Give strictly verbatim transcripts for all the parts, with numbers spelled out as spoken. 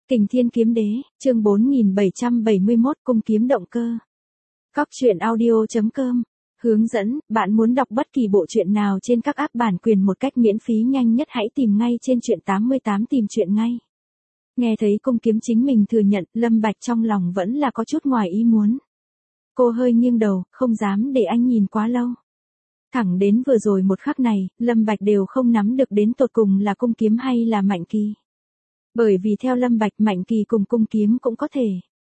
Kình Thiên Kiếm Đế, chương bốn nghìn bảy trăm bảy mươi mốt Cung Kiếm Động Cơ. Cóc truyện audio chấm com. Hướng dẫn, bạn muốn đọc bất kỳ bộ truyện nào trên các app bản quyền một cách miễn phí nhanh nhất hãy tìm ngay trên truyện tám mươi tám tìm truyện ngay. Nghe thấy Cung Kiếm chính mình thừa nhận, Lâm Bạch trong lòng vẫn là có chút ngoài ý muốn. Cô hơi nghiêng đầu, không dám để anh nhìn quá lâu. Thẳng đến vừa rồi một khắc này, Lâm Bạch đều không nắm được đến tột cùng là Cung Kiếm hay là Mạnh Kỳ. Bởi vì theo Lâm Bạch, Mạnh Kỳ cùng Cung Kiếm cũng có thể.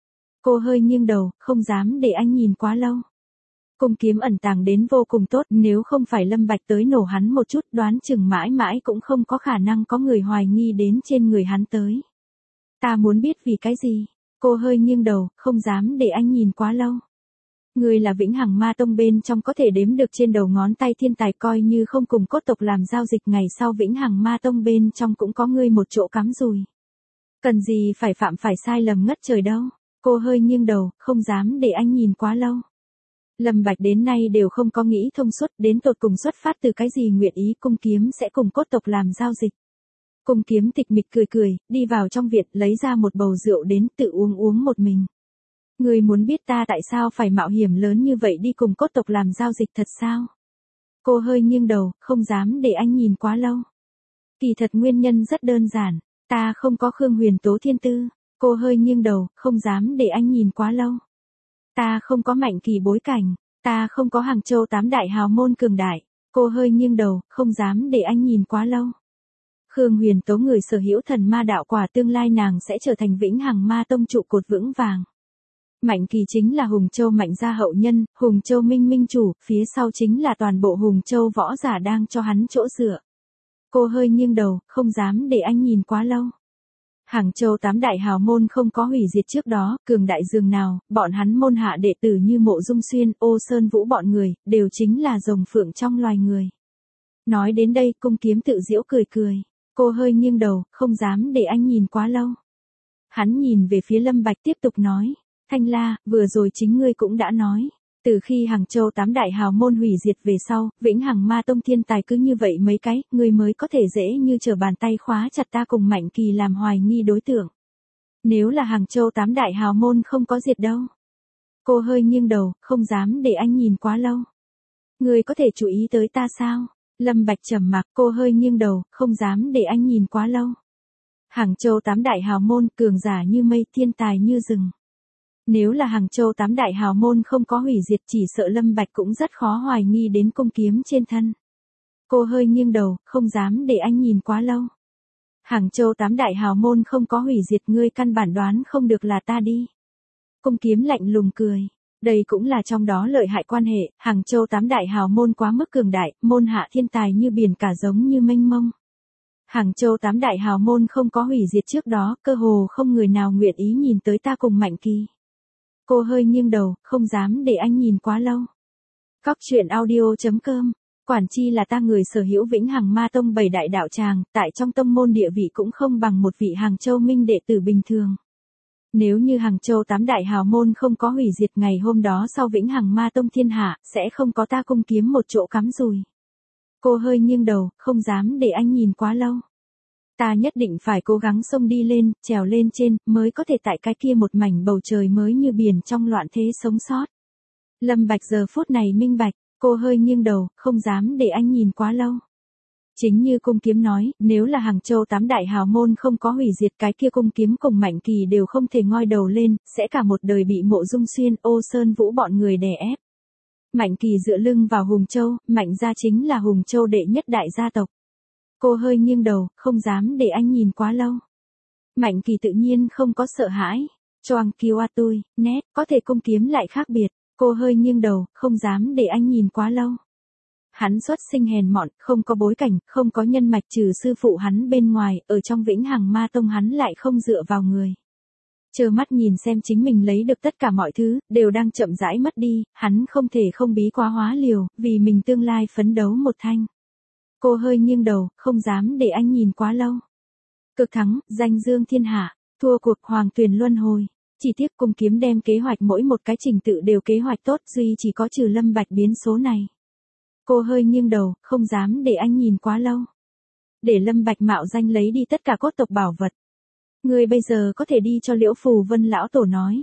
Cô hơi nghiêng đầu, không dám để anh nhìn quá lâu. Cung Kiếm ẩn tàng đến vô cùng tốt, nếu không phải Lâm Bạch tới nổ hắn một chút, đoán chừng mãi mãi cũng không có khả năng có người hoài nghi đến trên người hắn tới. Ta muốn biết vì cái gì? Cô hơi nghiêng đầu, không dám để anh nhìn quá lâu. Người là Vĩnh Hằng Ma Tông bên trong có thể đếm được trên đầu ngón tay thiên tài, coi như không cùng cốt tộc làm giao dịch, ngày sau Vĩnh Hằng Ma Tông bên trong cũng có ngươi một chỗ cắm rùi. Cần gì phải phạm phải sai lầm ngất trời đâu. Cô hơi nghiêng đầu, không dám để anh nhìn quá lâu. Lâm Bạch đến nay đều không có nghĩ thông suốt, đến tột cùng xuất phát từ cái gì nguyện ý Cung Kiếm sẽ cùng cốt tộc làm giao dịch. Cung Kiếm tịch mịch cười cười, đi vào trong viện lấy ra một bầu rượu đến tự uống uống một mình. Người muốn biết ta tại sao phải mạo hiểm lớn như vậy đi cùng cốt tộc làm giao dịch thật sao? Cô hơi nghiêng đầu, không dám để anh nhìn quá lâu. Kỳ thật nguyên nhân rất đơn giản, ta không có Khương Huyền Tố thiên tư. Cô hơi nghiêng đầu, không dám để anh nhìn quá lâu. Ta không có Mạnh Kỳ bối cảnh, ta không có Hàng Châu tám đại hào môn cường đại. Cô hơi nghiêng đầu, không dám để anh nhìn quá lâu. Khương Huyền Tố người sở hữu thần ma đạo quả, tương lai nàng sẽ trở thành Vĩnh Hằng Ma Tông trụ cột vững vàng. Mạnh Kỳ chính là Hùng Châu Mạnh gia hậu nhân, Hùng Châu Minh Minh chủ, phía sau chính là toàn bộ Hùng Châu võ giả đang cho hắn chỗ dựa. Cô hơi nghiêng đầu, không dám để anh nhìn quá lâu. Hàng Châu tám đại hào môn không có hủy diệt trước đó, cường đại dường nào, bọn hắn môn hạ đệ tử như Mộ Dung Xuyên, Ô Sơn Vũ bọn người, đều chính là rồng phượng trong loài người. Nói đến đây, Cung Kiếm tự giễu cười cười. Cô hơi nghiêng đầu, không dám để anh nhìn quá lâu. Hắn nhìn về phía Lâm Bạch tiếp tục nói. Thanh La, vừa rồi chính ngươi cũng đã nói. Từ khi Hàng Châu tám đại hào môn hủy diệt về sau, Vĩnh Hằng Ma Tông thiên tài cứ như vậy mấy cái, ngươi mới có thể dễ như trở bàn tay khóa chặt ta cùng Mạnh Kỳ làm hoài nghi đối tượng. Nếu là Hàng Châu tám đại hào môn không có diệt đâu. Cô hơi nghiêng đầu, không dám để anh nhìn quá lâu. Ngươi có thể chú ý tới ta sao? Lâm Bạch trầm mặc, cô hơi nghiêng đầu, không dám để anh nhìn quá lâu. Hàng Châu tám đại hào môn, cường giả như mây, thiên tài như rừng. Nếu là Hàng Châu tám đại hào môn không có hủy diệt, chỉ sợ Lâm Bạch cũng rất khó hoài nghi đến Cung Kiếm trên thân. Cô hơi nghiêng đầu, không dám để anh nhìn quá lâu. Hàng Châu tám đại hào môn không có hủy diệt, ngươi căn bản đoán không được là ta đi. Cung Kiếm lạnh lùng cười. Đây cũng là trong đó lợi hại quan hệ, Hàng Châu tám đại hào môn quá mức cường đại, môn hạ thiên tài như biển cả giống như mênh mông. Hàng Châu tám đại hào môn không có hủy diệt trước đó, cơ hồ không người nào nguyện ý nhìn tới ta cùng Mạnh Kỳ. Cô hơi nghiêng đầu, không dám để anh nhìn quá lâu. Cóc truyện audio chấm com. Quản chi là ta người sở hữu Vĩnh Hằng Ma Tông bảy đại đạo tràng, tại trong tông môn địa vị cũng không bằng một vị Hàng Châu Minh đệ tử bình thường. Nếu như Hàng Châu tám đại hào môn không có hủy diệt, ngày hôm đó sau Vĩnh Hằng Ma Tông thiên hạ, sẽ không có ta Cung Kiếm một chỗ cắm rùi. Cô hơi nghiêng đầu, không dám để anh nhìn quá lâu. Ta nhất định phải cố gắng xông đi lên, trèo lên trên, mới có thể tại cái kia một mảnh bầu trời mới như biển trong loạn thế sống sót. Lâm Bạch giờ phút này minh bạch, cô hơi nghiêng đầu, không dám để anh nhìn quá lâu. Chính như Cung Kiếm nói, nếu là Hàng Châu tám đại hào môn không có hủy diệt, cái kia Cung Kiếm cùng Mạnh Kỳ đều không thể ngoi đầu lên, sẽ cả một đời bị Mộ Dung Xuyên, Ô Sơn Vũ bọn người đè ép. Mạnh Kỳ dựa lưng vào Hùng Châu, Mạnh gia chính là Hùng Châu đệ nhất đại gia tộc. Cô hơi nghiêng đầu, không dám để anh nhìn quá lâu. Mạnh Kỳ tự nhiên không có sợ hãi. Choang kiêu a tui, nét, có thể Cung Kiếm lại khác biệt. Cô hơi nghiêng đầu, không dám để anh nhìn quá lâu. Hắn xuất sinh hèn mọn, không có bối cảnh, không có nhân mạch trừ sư phụ hắn bên ngoài, ở trong Vĩnh Hằng Ma Tông hắn lại không dựa vào người. Trơ mắt nhìn xem chính mình lấy được tất cả mọi thứ, đều đang chậm rãi mất đi, hắn không thể không bí quá hóa liều, vì mình tương lai phấn đấu một thanh. Cô hơi nghiêng đầu, không dám để anh nhìn quá lâu. Cực thắng, danh dương thiên hạ, thua cuộc hoàng tuyền luân hồi. Chỉ tiếc Cung Kiếm đem kế hoạch mỗi một cái trình tự đều kế hoạch tốt, duy chỉ có trừ Lâm Bạch biến số này. Cô hơi nghiêng đầu, không dám để anh nhìn quá lâu. Để Lâm Bạch mạo danh lấy đi tất cả cốt tộc bảo vật. Ngươi bây giờ có thể đi cho Liễu Phù Vân lão tổ nói.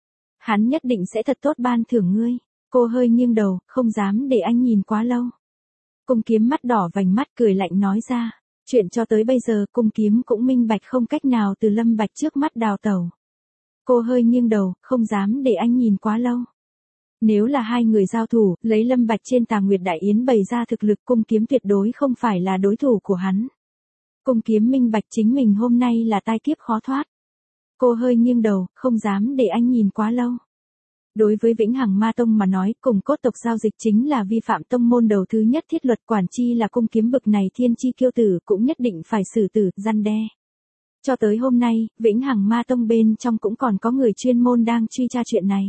Hắn nhất định sẽ thật tốt ban thưởng ngươi. Cô hơi nghiêng đầu, không dám để anh nhìn quá lâu. Cung Kiếm mắt đỏ vành mắt cười lạnh nói ra. Chuyện cho tới bây giờ Cung Kiếm cũng minh bạch không cách nào từ Lâm Bạch trước mắt đào tẩu. Cô hơi nghiêng đầu, không dám để anh nhìn quá lâu. Nếu là hai người giao thủ, lấy Lâm Bạch trên Tà Nguyệt Đại Yến bày ra thực lực Cung Kiếm tuyệt đối không phải là đối thủ của hắn. Cung Kiếm minh bạch chính mình hôm nay là tai kiếp khó thoát. Cô hơi nghiêng đầu, không dám để anh nhìn quá lâu. Đối với Vĩnh Hằng Ma Tông mà nói, cùng cốt tộc giao dịch chính là vi phạm tông môn đầu thứ nhất thiết luật, quản chi là Cung Kiếm bực này thiên chi kiêu tử cũng nhất định phải xử tử, răn đe. Cho tới hôm nay, Vĩnh Hằng Ma Tông bên trong cũng còn có người chuyên môn đang truy tra chuyện này.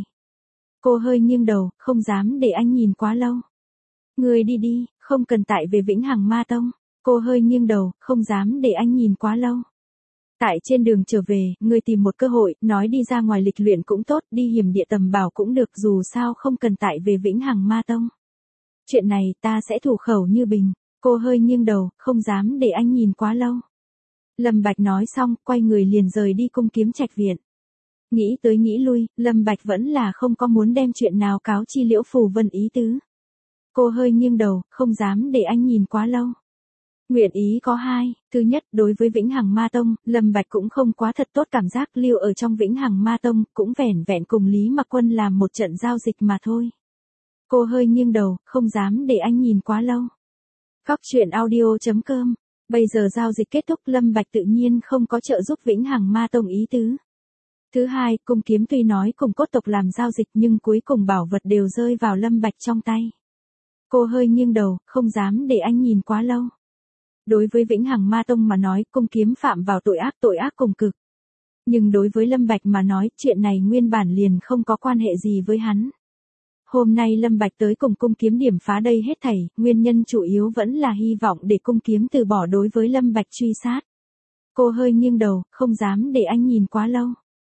Cô hơi nghiêng đầu, không dám để anh nhìn quá lâu. Người đi đi, không cần tại về Vĩnh Hằng Ma Tông. Cô hơi nghiêng đầu, không dám để anh nhìn quá lâu. Tại trên đường trở về, người tìm một cơ hội, nói đi ra ngoài lịch luyện cũng tốt, đi hiểm địa tầm bảo cũng được, dù sao không cần tại về Vĩnh Hằng Ma Tông. Chuyện này ta sẽ thủ khẩu như bình. Cô hơi nghiêng đầu, không dám để anh nhìn quá lâu. Lâm Bạch nói xong, quay người liền rời đi Cung Kiếm Trạch viện. Nghĩ tới nghĩ lui, Lâm Bạch vẫn là không có muốn đem chuyện nào cáo chi Liễu Phù Vân ý tứ. Cô hơi nghiêng đầu, không dám để anh nhìn quá lâu. Nguyện ý có hai, thứ nhất, đối với Vĩnh Hằng Ma Tông, Lâm Bạch cũng không quá thật tốt cảm giác lưu ở trong Vĩnh Hằng Ma Tông, cũng vẻn vẹn cùng Lý Mặc Quân làm một trận giao dịch mà thôi. Cô hơi nghiêng đầu, không dám để anh nhìn quá lâu. Góc truyện audio chấm com. Bây giờ giao dịch kết thúc, Lâm Bạch tự nhiên không có trợ giúp Vĩnh Hằng Ma Tông ý tứ. Thứ hai, Cung Kiếm tuy nói cùng cốt tộc làm giao dịch nhưng cuối cùng bảo vật đều rơi vào Lâm Bạch trong tay. Cô hơi nghiêng đầu, không dám để anh nhìn quá lâu. Đối với Vĩnh Hằng Ma Tông mà nói, Cung Kiếm phạm vào tội ác tội ác cùng cực. Nhưng đối với Lâm Bạch mà nói, chuyện này nguyên bản liền không có quan hệ gì với hắn. Hôm nay Lâm Bạch tới cùng Cung Kiếm điểm phá đây hết thảy, nguyên nhân chủ yếu vẫn là hy vọng để Cung Kiếm từ bỏ đối với Lâm Bạch truy sát. Cô hơi nghiêng đầu, không dám để anh nhìn quá lâu.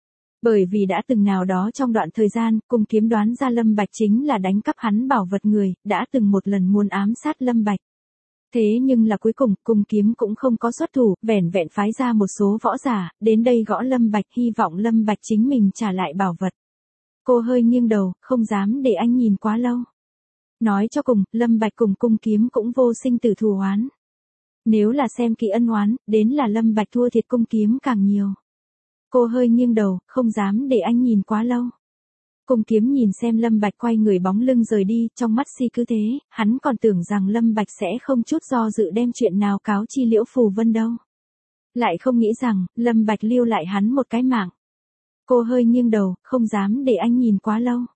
Bởi vì đã từng nào đó trong đoạn thời gian, Cung Kiếm đoán ra Lâm Bạch chính là đánh cắp hắn bảo vật người, đã từng một lần muốn ám sát Lâm Bạch. Thế nhưng là cuối cùng, Cung Kiếm cũng không có xuất thủ, vẻn vẹn phái ra một số võ giả, đến đây gõ Lâm Bạch, hy vọng Lâm Bạch chính mình trả lại bảo vật. Cô hơi nghiêng đầu, không dám để anh nhìn quá lâu. Nói cho cùng, Lâm Bạch cùng Cung Kiếm cũng vô sinh tử thù oán. Nếu là xem kỹ ân oán, đến là Lâm Bạch thua thiệt Cung Kiếm càng nhiều. Cô hơi nghiêng đầu, không dám để anh nhìn quá lâu. Cung Kiếm nhìn xem Lâm Bạch quay người bóng lưng rời đi, trong mắt si cứ thế, hắn còn tưởng rằng Lâm Bạch sẽ không chút do dự đem chuyện nào cáo chi Liễu Phù Vân đâu. Lại không nghĩ rằng, Lâm Bạch lưu lại hắn một cái mạng. Cô hơi nghiêng đầu, không dám để anh nhìn quá lâu.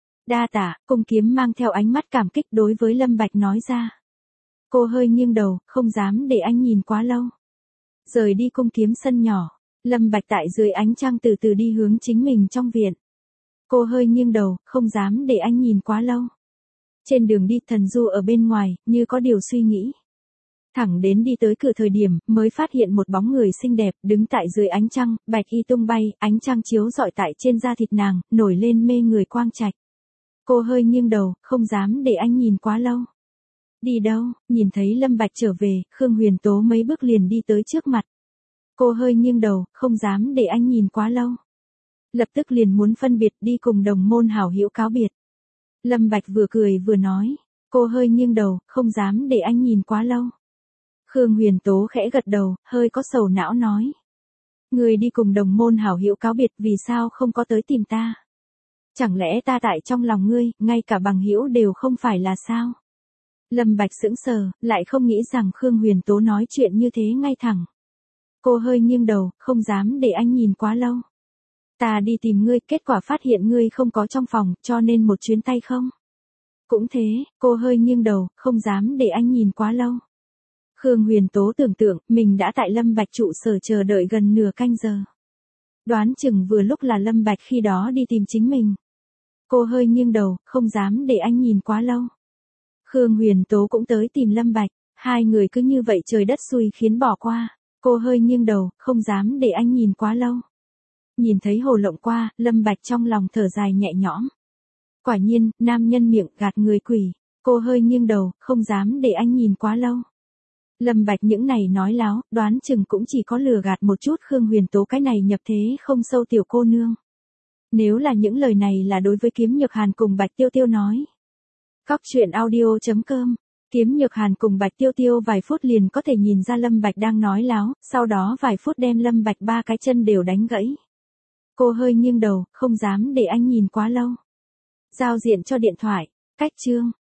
Đa tạ, Cung Kiếm mang theo ánh mắt cảm kích đối với Lâm Bạch nói ra. Cô hơi nghiêng đầu, không dám để anh nhìn quá lâu. Rời đi Cung Kiếm sân nhỏ, Lâm Bạch tại dưới ánh trăng từ từ đi hướng chính mình trong viện. Cô hơi nghiêng đầu, không dám để anh nhìn quá lâu. Trên đường đi, Thần Du ở bên ngoài, như có điều suy nghĩ. Thẳng đến đi tới cửa thời điểm, mới phát hiện một bóng người xinh đẹp, đứng tại dưới ánh trăng, bạch y tung bay, ánh trăng chiếu rọi tại trên da thịt nàng, nổi lên mê người quang trạch. Cô hơi nghiêng đầu, không dám để anh nhìn quá lâu. Đi đâu, nhìn thấy Lâm Bạch trở về, Khương Huyền Tố mấy bước liền đi tới trước mặt. Cô hơi nghiêng đầu, không dám để anh nhìn quá lâu. Lập tức liền muốn phân biệt đi cùng đồng môn hảo hữu cáo biệt. Lâm Bạch vừa cười vừa nói. Cô hơi nghiêng đầu, không dám để anh nhìn quá lâu. Khương Huyền Tố khẽ gật đầu, hơi có sầu não nói. Người đi cùng đồng môn hảo hữu cáo biệt vì sao không có tới tìm ta? Chẳng lẽ ta tại trong lòng ngươi, ngay cả bằng hữu đều không phải là sao? Lâm Bạch sững sờ, lại không nghĩ rằng Khương Huyền Tố nói chuyện như thế ngay thẳng. Cô hơi nghiêng đầu, không dám để anh nhìn quá lâu. Ta đi tìm ngươi, kết quả phát hiện ngươi không có trong phòng, cho nên một chuyến tay không. Cũng thế, cô hơi nghiêng đầu, không dám để anh nhìn quá lâu. Khương Huyền Tố tưởng tượng, mình đã tại Lâm Bạch trụ sở chờ đợi gần nửa canh giờ. Đoán chừng vừa lúc là Lâm Bạch khi đó đi tìm chính mình. Cô hơi nghiêng đầu, không dám để anh nhìn quá lâu. Khương Huyền Tố cũng tới tìm Lâm Bạch, hai người cứ như vậy trời đất xui khiến bỏ qua. Cô hơi nghiêng đầu, không dám để anh nhìn quá lâu. Nhìn thấy hồ lộng qua, Lâm Bạch trong lòng thở dài nhẹ nhõm. Quả nhiên, nam nhân miệng gạt người quỷ. Cô hơi nghiêng đầu, không dám để anh nhìn quá lâu. Lâm Bạch những này nói láo, đoán chừng cũng chỉ có lừa gạt một chút Khương Huyền Tố cái này nhập thế không sâu tiểu cô nương. Nếu là những lời này là đối với Kiếm Nhược Hàn cùng Bạch Tiêu Tiêu nói. Cóc truyện audio.com, Kiếm Nhược Hàn cùng Bạch Tiêu Tiêu vài phút liền có thể nhìn ra Lâm Bạch đang nói láo, sau đó vài phút đem Lâm Bạch ba cái chân đều đánh gãy. Cô hơi nghiêng đầu, không dám để anh nhìn quá lâu. Giao diện cho điện thoại, cách chương.